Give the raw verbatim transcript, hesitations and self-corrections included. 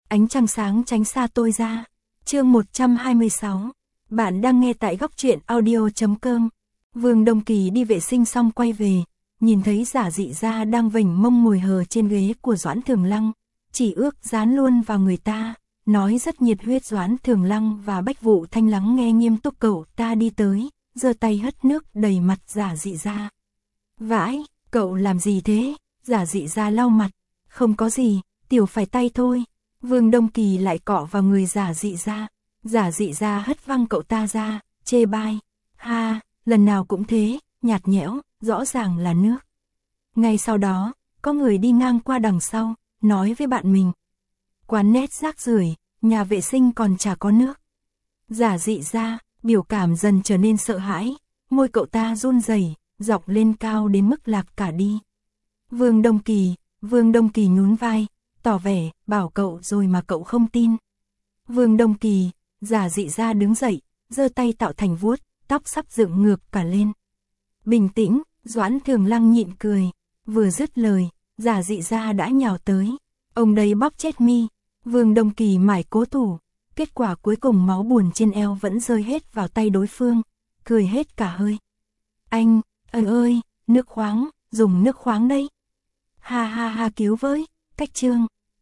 Ánh trăng sáng tránh xa tôi ra. Chương một trăm hai mươi sáu. Bạn đang nghe tại góc truyện audio chấm com. Vương Đông Kỳ đi vệ sinh xong quay về, nhìn thấy Giả Dị Gia đang vểnh mông ngồi hờ trên ghế của Doãn Thường Lăng, chỉ ước dán luôn vào người ta, nói rất nhiệt huyết. Doãn Thường Lăng và Bách Vụ Thanh lắng nghe nghiêm túc. Cậu ta đi tới, giơ tay hất nước đầy mặt Giả Dị Gia. Vãi, cậu làm gì thế? Giả Dị Gia lau mặt. Không có gì, tiểu phải tay thôi. Vương Đông Kỳ lại cọ vào người Giả Dị Gia. Giả Dị Gia hất văng cậu ta ra, chê bai. Ha, lần nào cũng thế, nhạt nhẽo, rõ ràng là nước. Ngay sau đó, có người đi ngang qua đằng sau, nói với bạn mình. Quán nét rác rưởi, nhà vệ sinh còn chả có nước. Giả Dị Gia, biểu cảm dần trở nên sợ hãi, môi cậu ta run rẩy, dọc lên cao đến mức lạc cả đi. Vương Đông Kỳ, Vương Đông Kỳ nhún vai, tỏ vẻ, bảo cậu rồi mà cậu không tin. Vương Đông Kỳ, Giả Dị Gia đứng dậy, giơ tay tạo thành vuốt, tóc sắp dựng ngược cả lên. Bình tĩnh, Doãn Thường Lăng nhịn cười, vừa dứt lời, Giả Dị Gia đã nhào tới. Ông đây bóp chết mi. Vương Đông Kỳ mải cố thủ, kết quả cuối cùng máu buồn trên eo vẫn rơi hết vào tay đối phương, cười hết cả hơi. Anh, ơi ơi, nước khoáng, dùng nước khoáng đây. Ha ha ha, cứu với, cách trương.